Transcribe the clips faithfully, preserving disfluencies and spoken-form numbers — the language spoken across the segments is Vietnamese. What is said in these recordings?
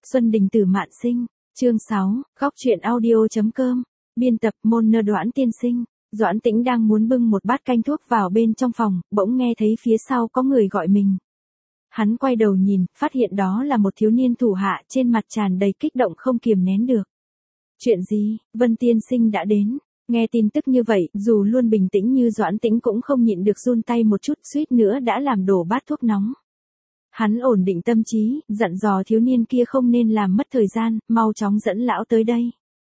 Xuân Đình Tử Mạn Sinh, chương sáu, góc truyện audio.com, biên tập Môn Nơ Đoãn Tiên Sinh. Doãn Tĩnh đang muốn bưng một bát canh thuốc vào bên trong phòng, bỗng nghe thấy phía sau có người gọi mình. Hắn quay đầu nhìn, phát hiện đó là một thiếu niên thủ hạ, trên mặt tràn đầy kích động không kiềm nén được. Chuyện gì? Vân Tiên Sinh đã đến. Nghe tin tức như vậy, dù luôn bình tĩnh như Doãn Tĩnh cũng không nhịn được run tay một chút, suýt nữa đã làm đổ bát thuốc nóng. Hắn ổn định tâm trí, dặn dò thiếu niên kia không nên làm mất thời gian, mau chóng dẫn lão tới đây.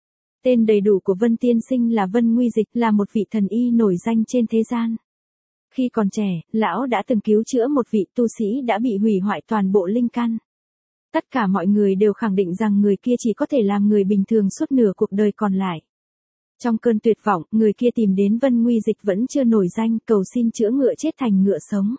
Tên đầy đủ của Vân Tiên Sinh là Vân Nguy Dịch, là một vị thần y nổi danh trên thế gian. Khi còn trẻ, lão đã từng cứu chữa một vị tu sĩ đã bị hủy hoại toàn bộ linh căn. Tất cả mọi người đều khẳng định rằng người kia chỉ có thể làm người bình thường suốt nửa cuộc đời còn lại. Trong cơn tuyệt vọng, người kia tìm đến Vân Nguy Dịch vẫn chưa nổi danh, cầu xin chữa ngựa chết thành ngựa sống.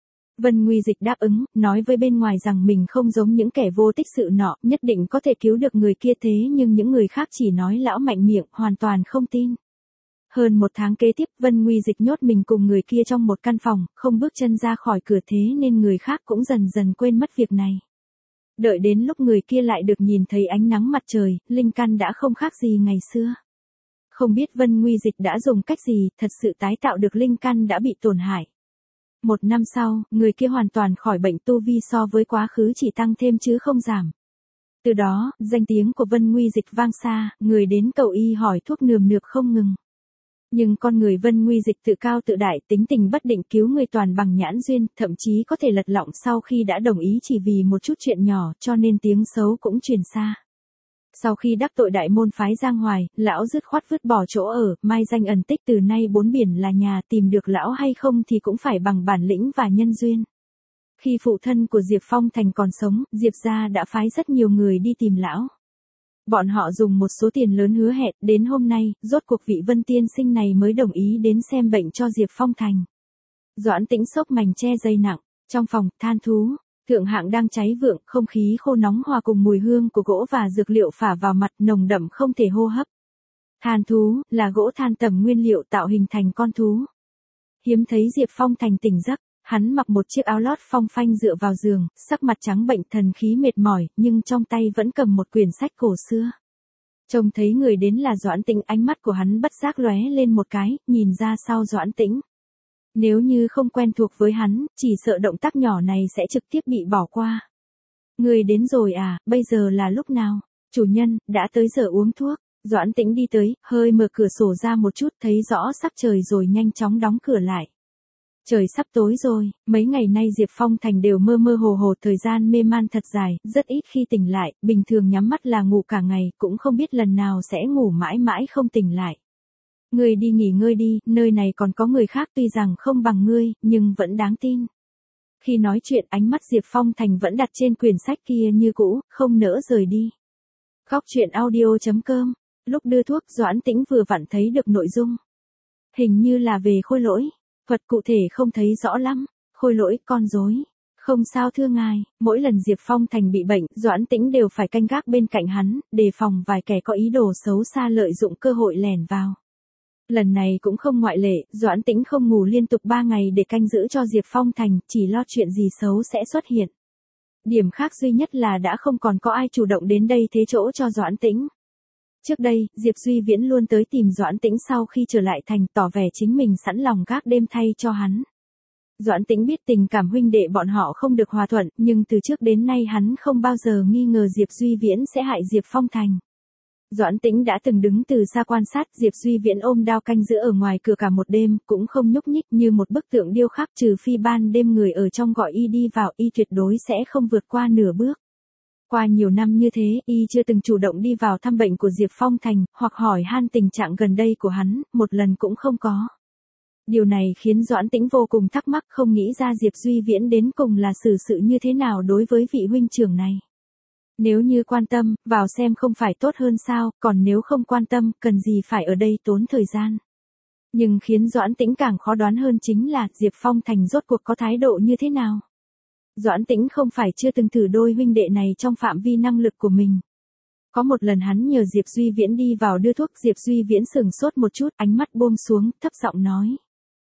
Vân Nguy Dịch đáp ứng, nói với bên ngoài rằng mình không giống những kẻ vô tích sự nọ, nhất định có thể cứu được người kia, thế nhưng những người khác chỉ nói lão mạnh miệng, hoàn toàn không tin. Hơn một tháng kế tiếp, Vân Nguy Dịch nhốt mình cùng người kia trong một căn phòng, không bước chân ra khỏi cửa, thế nên người khác cũng dần dần quên mất việc này. Đợi đến lúc người kia lại được nhìn thấy ánh nắng mặt trời, linh căn đã không khác gì ngày xưa. Không biết Vân Nguy Dịch đã dùng cách gì, thật sự tái tạo được linh căn đã bị tổn hại. Một năm sau, người kia hoàn toàn khỏi bệnh, tu vi so với quá khứ chỉ tăng thêm chứ không giảm. Từ đó, danh tiếng của Vân Nguy Dịch vang xa, người đến cầu y hỏi thuốc nườm nượp không ngừng. Nhưng con người Vân Nguy Dịch tự cao tự đại, tính tình bất định, cứu người toàn bằng nhãn duyên, thậm chí có thể lật lọng sau khi đã đồng ý chỉ vì một chút chuyện nhỏ, cho nên tiếng xấu cũng truyền xa. Sau khi đắc tội đại môn phái Giang Hoài, lão dứt khoát vứt bỏ chỗ ở, mai danh ẩn tích, từ nay bốn biển là nhà, tìm được lão hay không thì cũng phải bằng bản lĩnh và nhân duyên. Khi phụ thân của Diệp Phong Thành còn sống, Diệp gia đã phái rất nhiều người đi tìm lão. Bọn họ dùng một số tiền lớn hứa hẹn, đến hôm nay, rốt cuộc vị Vân Tiên Sinh này mới đồng ý đến xem bệnh cho Diệp Phong Thành. Doãn Tĩnh xốc mành che dây nặng, trong phòng, than thú. Thượng hạng đang cháy vượng, không khí khô nóng hòa cùng mùi hương của gỗ và dược liệu phả vào mặt, nồng đậm không thể hô hấp. Than thú, là gỗ than tầm nguyên liệu tạo hình thành con thú. Hiếm thấy Diệp Phong Thành tỉnh giấc, hắn mặc một chiếc áo lót phong phanh dựa vào giường, sắc mặt trắng bệnh, thần khí mệt mỏi, nhưng trong tay vẫn cầm một quyển sách cổ xưa. Trông thấy người đến là Doãn Tĩnh, ánh mắt của hắn bất giác lóe lên một cái, nhìn ra sau Doãn Tĩnh. Nếu như không quen thuộc với hắn, chỉ sợ động tác nhỏ này sẽ trực tiếp bị bỏ qua. Người đến rồi à, bây giờ là lúc nào? Chủ nhân, đã tới giờ uống thuốc. Doãn Tĩnh đi tới, hơi mở cửa sổ ra một chút, thấy rõ sắc trời rồi nhanh chóng đóng cửa lại. Trời sắp tối rồi, mấy ngày nay Diệp Phong Thành đều mơ mơ hồ hồ, thời gian mê man thật dài, rất ít khi tỉnh lại, bình thường nhắm mắt là ngủ cả ngày, cũng không biết lần nào sẽ ngủ mãi mãi không tỉnh lại. Ngươi đi nghỉ ngơi đi, nơi này còn có người khác tuy rằng không bằng ngươi, nhưng vẫn đáng tin. Khi nói chuyện, ánh mắt Diệp Phong Thành vẫn đặt trên quyển sách kia như cũ, không nỡ rời đi. Góc truyện audio.com, lúc đưa thuốc Doãn Tĩnh vừa vặn thấy được nội dung. Hình như là về Khôi Lỗi, thuật cụ thể không thấy rõ lắm. Khôi Lỗi, con rối. Không sao thưa ngài, mỗi lần Diệp Phong Thành bị bệnh, Doãn Tĩnh đều phải canh gác bên cạnh hắn, đề phòng vài kẻ có ý đồ xấu xa lợi dụng cơ hội lẻn vào. Lần này cũng không ngoại lệ, Doãn Tĩnh không ngủ liên tục ba ngày để canh giữ cho Diệp Phong Thành, chỉ lo chuyện gì xấu sẽ xuất hiện. Điểm khác duy nhất là đã không còn có ai chủ động đến đây thế chỗ cho Doãn Tĩnh. Trước đây, Diệp Duy Viễn luôn tới tìm Doãn Tĩnh sau khi trở lại thành, tỏ vẻ chính mình sẵn lòng gác đêm thay cho hắn. Doãn Tĩnh biết tình cảm huynh đệ bọn họ không được hòa thuận, nhưng từ trước đến nay hắn không bao giờ nghi ngờ Diệp Duy Viễn sẽ hại Diệp Phong Thành. Doãn Tĩnh đã từng đứng từ xa quan sát Diệp Duy Viễn ôm đao canh giữ ở ngoài cửa cả một đêm, cũng không nhúc nhích, như một bức tượng điêu khắc, trừ phi ban đêm người ở trong gọi y đi vào, y tuyệt đối sẽ không vượt qua nửa bước. Qua nhiều năm như thế, y chưa từng chủ động đi vào thăm bệnh của Diệp Phong Thành, hoặc hỏi han tình trạng gần đây của hắn, một lần cũng không có. Điều này khiến Doãn Tĩnh vô cùng thắc mắc, không nghĩ ra Diệp Duy Viễn đến cùng là xử sự như thế nào đối với vị huynh trưởng này. Nếu như quan tâm, vào xem không phải tốt hơn sao, còn nếu không quan tâm, cần gì phải ở đây tốn thời gian. Nhưng khiến Doãn Tĩnh càng khó đoán hơn chính là, Diệp Phong Thành rốt cuộc có thái độ như thế nào. Doãn Tĩnh không phải chưa từng thử đôi huynh đệ này trong phạm vi năng lực của mình. Có một lần hắn nhờ Diệp Duy Viễn đi vào đưa thuốc, Diệp Duy Viễn sửng sốt một chút, ánh mắt buông xuống, thấp giọng nói.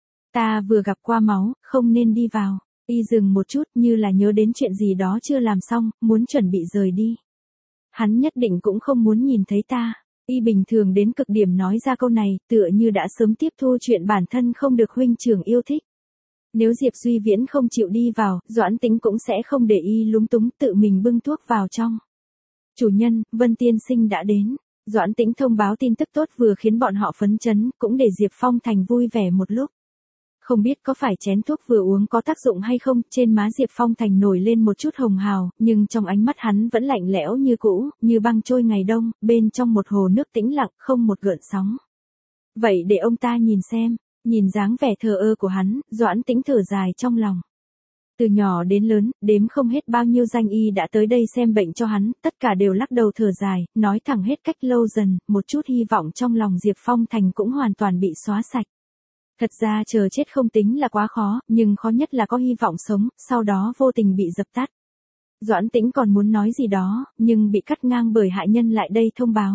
Ta vừa gặp qua máu, không nên đi vào. Y dừng một chút, như là nhớ đến chuyện gì đó chưa làm xong, muốn chuẩn bị rời đi. hắn nhất định cũng không muốn nhìn thấy ta. Y bình thường đến cực điểm nói ra câu này, tựa như đã sớm tiếp thu chuyện bản thân không được huynh trưởng yêu thích. Nếu Diệp Duy Viễn không chịu đi vào, Doãn Tĩnh cũng sẽ không để Y lúng túng tự mình bưng thuốc vào trong. Chủ nhân, Vân tiên sinh đã đến. Doãn Tĩnh thông báo tin tức tốt vừa khiến bọn họ phấn chấn, cũng để Diệp Phong Thành vui vẻ một lúc. Không biết có phải chén thuốc vừa uống có tác dụng hay không, trên má Diệp Phong Thành nổi lên một chút hồng hào, nhưng trong ánh mắt hắn vẫn lạnh lẽo như cũ, như băng trôi ngày đông, bên trong một hồ nước tĩnh lặng, không một gợn sóng. Vậy để ông ta nhìn xem, nhìn dáng vẻ thờ ơ của hắn, Doãn Tĩnh thở dài trong lòng. Từ nhỏ đến lớn, đếm không hết bao nhiêu danh y đã tới đây xem bệnh cho hắn, tất cả đều lắc đầu thở dài, nói thẳng hết cách lâu dần, một chút hy vọng trong lòng Diệp Phong Thành cũng hoàn toàn bị xóa sạch. Thật ra chờ chết không tính là quá khó, nhưng khó nhất là có hy vọng sống, sau đó vô tình bị dập tắt. Doãn Tĩnh còn muốn nói gì đó, nhưng bị cắt ngang bởi hạ nhân lại đây thông báo.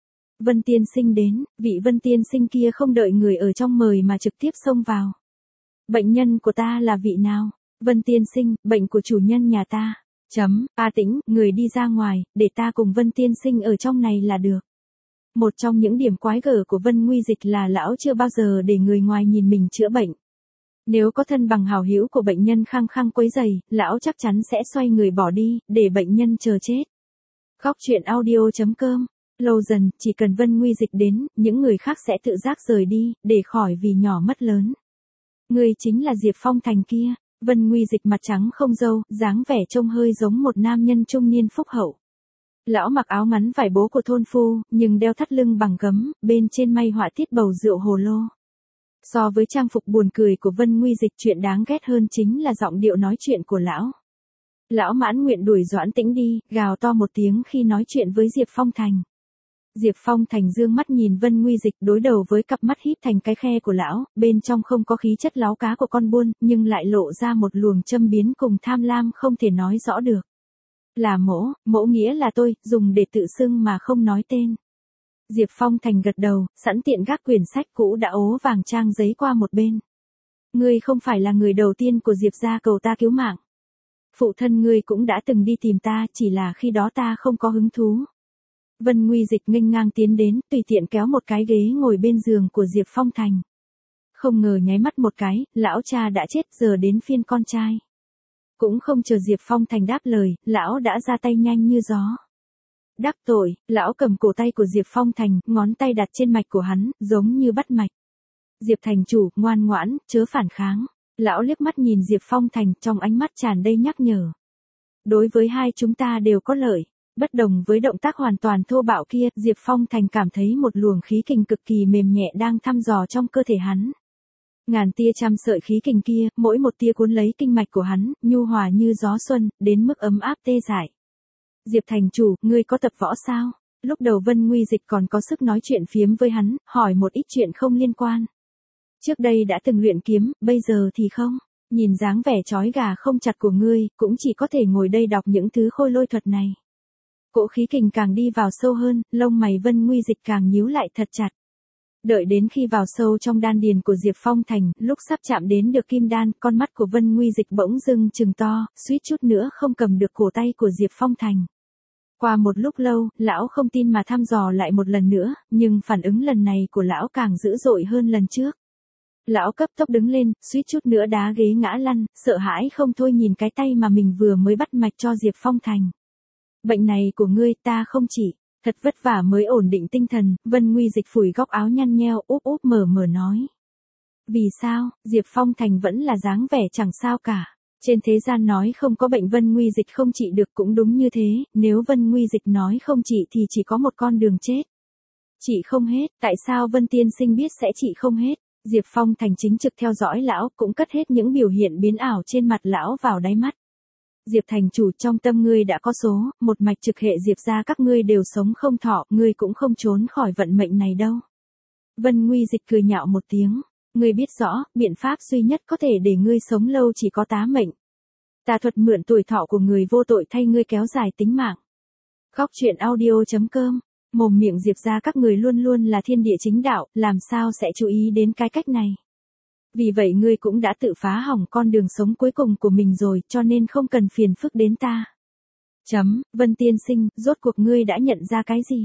Vân tiên sinh đến, vị Vân tiên sinh kia không đợi người ở trong mời mà trực tiếp xông vào. Bệnh nhân của ta là vị nào? Vân tiên sinh, bệnh của chủ nhân nhà ta. Chấm, A Tĩnh, người đi ra ngoài, để ta cùng Vân tiên sinh ở trong này là được. Một trong những điểm quái gở của Vân Nguy Dịch là lão chưa bao giờ để người ngoài nhìn mình chữa bệnh. Nếu có thân bằng hảo hữu của bệnh nhân khăng khăng quấy rầy, lão chắc chắn sẽ xoay người bỏ đi, để bệnh nhân chờ chết. Góc truyện audio chấm com. Lâu dần, chỉ cần Vân Nguy Dịch đến, những người khác sẽ tự giác rời đi, để khỏi vì nhỏ mất lớn. Người chính là Diệp Phong Thành kia. Vân Nguy Dịch mặt trắng không râu, dáng vẻ trông hơi giống một nam nhân trung niên phúc hậu. Lão mặc áo ngắn vải bố của thôn phu, nhưng đeo thắt lưng bằng gấm, bên trên may họa tiết bầu rượu hồ lô. So với trang phục buồn cười của Vân Nguy Dịch, chuyện đáng ghét hơn chính là giọng điệu nói chuyện của lão. Lão mãn nguyện đuổi Doãn Tĩnh đi, gào to một tiếng khi nói chuyện với Diệp Phong Thành. Diệp Phong Thành dương mắt nhìn Vân Nguy Dịch đối đầu với cặp mắt híp thành cái khe của lão, bên trong không có khí chất láo cá của con buôn, nhưng lại lộ ra một luồng châm biếm cùng tham lam không thể nói rõ được. Là mỗ, mỗ nghĩa là tôi, dùng để tự xưng mà không nói tên. Diệp Phong Thành gật đầu, sẵn tiện gác quyển sách cũ đã ố vàng trang giấy qua một bên. Ngươi không phải là người đầu tiên của Diệp gia cầu ta cứu mạng. Phụ thân ngươi cũng đã từng đi tìm ta, chỉ là khi đó ta không có hứng thú. Vân Nguy Dịch nghênh ngang tiến đến, tùy tiện kéo một cái ghế ngồi bên giường của Diệp Phong Thành. Không ngờ nháy mắt một cái, lão cha đã chết, giờ đến phiên con trai. Cũng không chờ Diệp Phong Thành đáp lời, lão đã ra tay nhanh như gió. Đắc tội, lão cầm cổ tay của Diệp Phong Thành, ngón tay đặt trên mạch của hắn, giống như bắt mạch. Diệp thành chủ, ngoan ngoãn, chớ phản kháng. Lão liếc mắt nhìn Diệp Phong Thành, trong ánh mắt tràn đầy nhắc nhở. Đối với hai chúng ta đều có lợi. Bất đồng với động tác hoàn toàn thô bạo kia, Diệp Phong Thành cảm thấy một luồng khí kình cực kỳ mềm nhẹ đang thăm dò trong cơ thể hắn. Ngàn tia trăm sợi khí kình kia, mỗi một tia cuốn lấy kinh mạch của hắn, nhu hòa như gió xuân, đến mức ấm áp tê dại. Diệp thành chủ, ngươi có tập võ sao? Lúc đầu Vân Nguy Dịch còn có sức nói chuyện phiếm với hắn, hỏi một ít chuyện không liên quan. Trước đây đã từng luyện kiếm, bây giờ thì không. Nhìn dáng vẻ chói gà không chặt của ngươi, cũng chỉ có thể ngồi đây đọc những thứ khôi lôi thuật này. Cỗ khí kình càng đi vào sâu hơn, lông mày Vân Nguy Dịch càng nhíu lại thật chặt. Đợi đến khi vào sâu trong đan điền của Diệp Phong Thành, lúc sắp chạm đến được kim đan, con mắt của Vân Nguy Dịch bỗng dưng trừng to, suýt chút nữa không cầm được cổ tay của Diệp Phong Thành. Qua một lúc lâu, lão không tin mà thăm dò lại một lần nữa, nhưng phản ứng lần này của lão càng dữ dội hơn lần trước. Lão cấp tốc đứng lên, suýt chút nữa đá ghế ngã lăn, sợ hãi không thôi nhìn cái tay mà mình vừa mới bắt mạch cho Diệp Phong Thành. Bệnh này của ngươi ta không chỉ, thật vất vả mới ổn định tinh thần, Vân Nguy Dịch phủi góc áo nhăn nheo, úp úp mở mở nói. Vì sao, Diệp Phong Thành vẫn là dáng vẻ chẳng sao cả. Trên thế gian nói không có bệnh Vân Nguy Dịch không trị được cũng đúng như thế, nếu Vân Nguy Dịch nói không trị thì chỉ có một con đường chết. Trị không hết, tại sao Vân Tiên Sinh biết sẽ trị không hết? Diệp Phong Thành chính trực theo dõi lão, cũng cất hết những biểu hiện biến ảo trên mặt lão vào đáy mắt. Diệp thành chủ, trong tâm ngươi đã có số, một mạch trực hệ Diệp gia các ngươi đều sống không thọ, ngươi cũng không trốn khỏi vận mệnh này đâu. Vân Nguy Dịch cười nhạo một tiếng, ngươi biết rõ, biện pháp duy nhất có thể để ngươi sống lâu chỉ có tá mệnh. Tà thuật mượn tuổi thọ của người vô tội thay ngươi kéo dài tính mạng. Góc truyện audio chấm com. Mồm miệng Diệp gia các người luôn luôn là thiên địa chính đạo, làm sao sẽ chú ý đến cái cách này. Vì vậy ngươi cũng đã tự phá hỏng con đường sống cuối cùng của mình rồi, cho nên không cần phiền phức đến ta. Chấm, Vân tiên sinh, rốt cuộc ngươi đã nhận ra cái gì?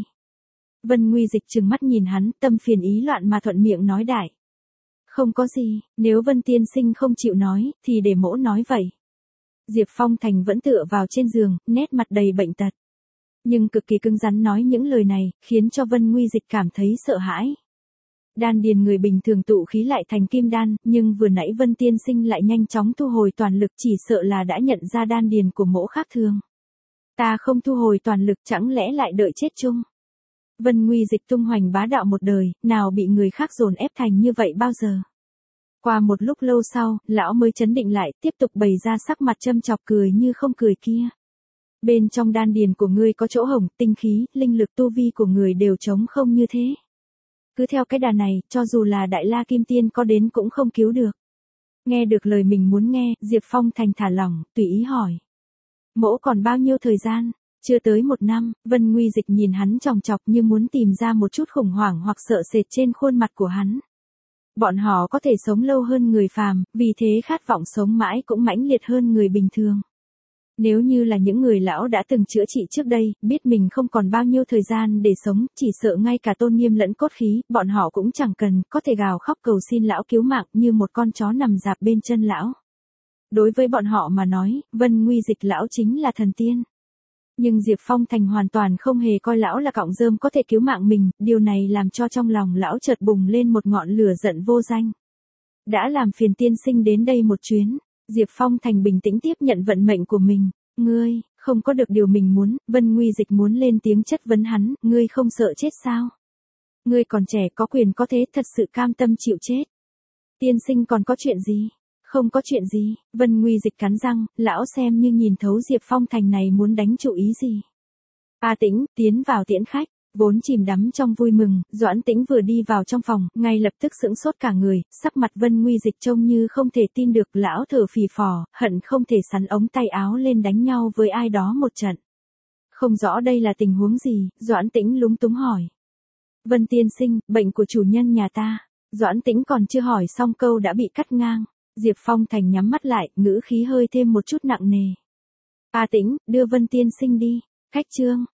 Vân Nguy Dịch trừng mắt nhìn hắn, tâm phiền ý loạn mà thuận miệng nói đại. Không có gì, nếu Vân tiên sinh không chịu nói, thì để mỗ nói vậy. Diệp Phong Thành vẫn tựa vào trên giường, nét mặt đầy bệnh tật. Nhưng cực kỳ cứng rắn nói những lời này, khiến cho Vân Nguy Dịch cảm thấy sợ hãi. Đan điền người bình thường tụ khí lại thành kim đan, nhưng vừa nãy Vân tiên sinh lại nhanh chóng thu hồi toàn lực, chỉ sợ là đã nhận ra đan điền của mỗ khác thường. Ta không thu hồi toàn lực, chẳng lẽ lại đợi chết chung? Vân Nguy Dịch tung hoành bá đạo một đời, nào bị người khác dồn ép thành như vậy bao giờ? Qua một lúc lâu sau, lão mới chấn định lại, tiếp tục bày ra sắc mặt châm chọc cười như không cười kia. Bên trong đan điền của ngươi có chỗ hổng, tinh khí, linh lực tu vi của người đều trống không như thế. Cứ theo cái đà này, cho dù là Đại La Kim Tiên có đến cũng không cứu được. Nghe được lời mình muốn nghe, Diệp Phong Thành thả lỏng, tùy ý hỏi. Mỗ còn bao nhiêu thời gian? Chưa tới một năm, Vân Nguy Dịch nhìn hắn chòng chọc như muốn tìm ra một chút khủng hoảng hoặc sợ sệt trên khuôn mặt của hắn. Bọn họ có thể sống lâu hơn người phàm, vì thế khát vọng sống mãi cũng mãnh liệt hơn người bình thường. Nếu như là những người lão đã từng chữa trị trước đây, biết mình không còn bao nhiêu thời gian để sống, chỉ sợ ngay cả tôn nghiêm lẫn cốt khí, bọn họ cũng chẳng cần, có thể gào khóc cầu xin lão cứu mạng như một con chó nằm rạp bên chân lão. Đối với bọn họ mà nói, Vân Nguy Dịch lão chính là thần tiên. Nhưng Diệp Phong Thành hoàn toàn không hề coi lão là cọng rơm có thể cứu mạng mình, điều này làm cho trong lòng lão chợt bùng lên một ngọn lửa giận vô danh. Đã làm phiền tiên sinh đến đây một chuyến, Diệp Phong Thành bình tĩnh tiếp nhận vận mệnh của mình. Ngươi, không có được điều mình muốn, Vân Nguy Dịch muốn lên tiếng chất vấn hắn, ngươi không sợ chết sao? Ngươi còn trẻ có quyền có thế, thật sự cam tâm chịu chết. Tiên sinh còn có chuyện gì? Không có chuyện gì, Vân Nguy Dịch cắn răng, lão xem như nhìn thấu Diệp Phong Thành này muốn đánh chủ ý gì. A Tĩnh, tiến vào tiễn khách, vốn chìm đắm trong vui mừng, Doãn Tĩnh vừa đi vào trong phòng, ngay lập tức sững sốt cả người, sắc mặt Vân Nguy Dịch trông như không thể tin được, lão thở phì phò, hận không thể sắn ống tay áo lên đánh nhau với ai đó một trận. Không rõ đây là tình huống gì, Doãn Tĩnh lúng túng hỏi. Vân tiên sinh, bệnh của chủ nhân nhà ta. Doãn Tĩnh còn chưa hỏi xong câu đã bị cắt ngang. Diệp Phong Thành nhắm mắt lại, ngữ khí hơi thêm một chút nặng nề. A Tĩnh, đưa Vân tiên sinh đi. Khách trương,